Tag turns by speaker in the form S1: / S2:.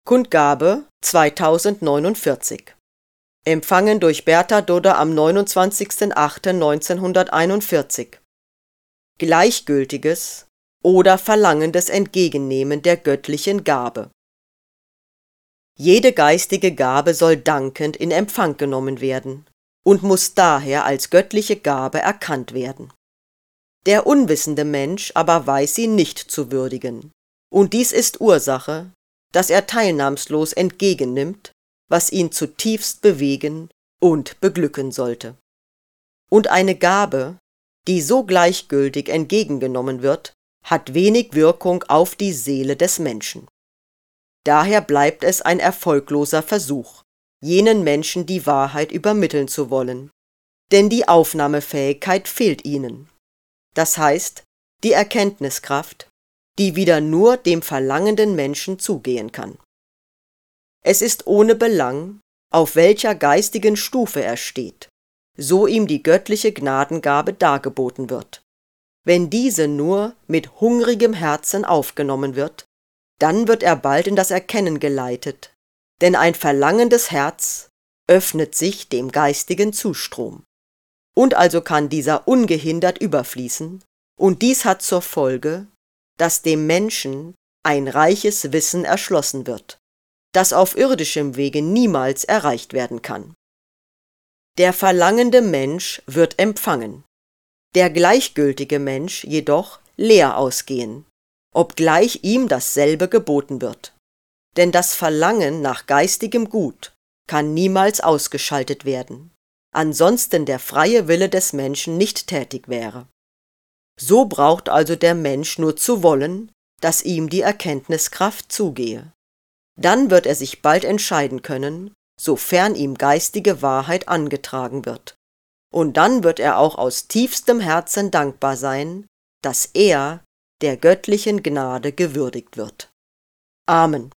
S1: Kundgabe 2049. Empfangen durch Bertha Dodder am 29.08.1941. Gleichgültiges oder verlangendes Entgegennehmen der göttlichen Gabe. Jede geistige Gabe soll dankend in Empfang genommen werden und muss daher als göttliche Gabe erkannt werden. Der unwissende Mensch aber weiß sie nicht zu würdigen, und dies ist Ursache, dass er teilnahmslos entgegennimmt, was ihn zutiefst bewegen und beglücken sollte. Und eine Gabe, die so gleichgültig entgegengenommen wird, hat wenig Wirkung auf die Seele des Menschen. Daher bleibt es ein erfolgloser Versuch, jenen Menschen die Wahrheit übermitteln zu wollen, denn die Aufnahmefähigkeit fehlt ihnen. Das heißt, die Erkenntniskraft, die wieder nur dem verlangenden Menschen zugehen kann. Es ist ohne Belang, auf welcher geistigen Stufe er steht, so ihm die göttliche Gnadengabe dargeboten wird. Wenn diese nur mit hungrigem Herzen aufgenommen wird, dann wird er bald in das Erkennen geleitet, denn ein verlangendes Herz öffnet sich dem geistigen Zustrom. Und also kann dieser ungehindert überfließen, und dies hat zur Folge, dass dem Menschen ein reiches Wissen erschlossen wird, das auf irdischem Wege niemals erreicht werden kann. Der verlangende Mensch wird empfangen, der gleichgültige Mensch jedoch leer ausgehen, obgleich ihm dasselbe geboten wird. Denn das Verlangen nach geistigem Gut kann niemals ausgeschaltet werden, ansonsten der freie Wille des Menschen nicht tätig wäre. So braucht also der Mensch nur zu wollen, dass ihm die Erkenntniskraft zugehe. Dann wird er sich bald entscheiden können, sofern ihm geistige Wahrheit angetragen wird. Und dann wird er auch aus tiefstem Herzen dankbar sein, dass er der göttlichen Gnade gewürdigt wird. Amen.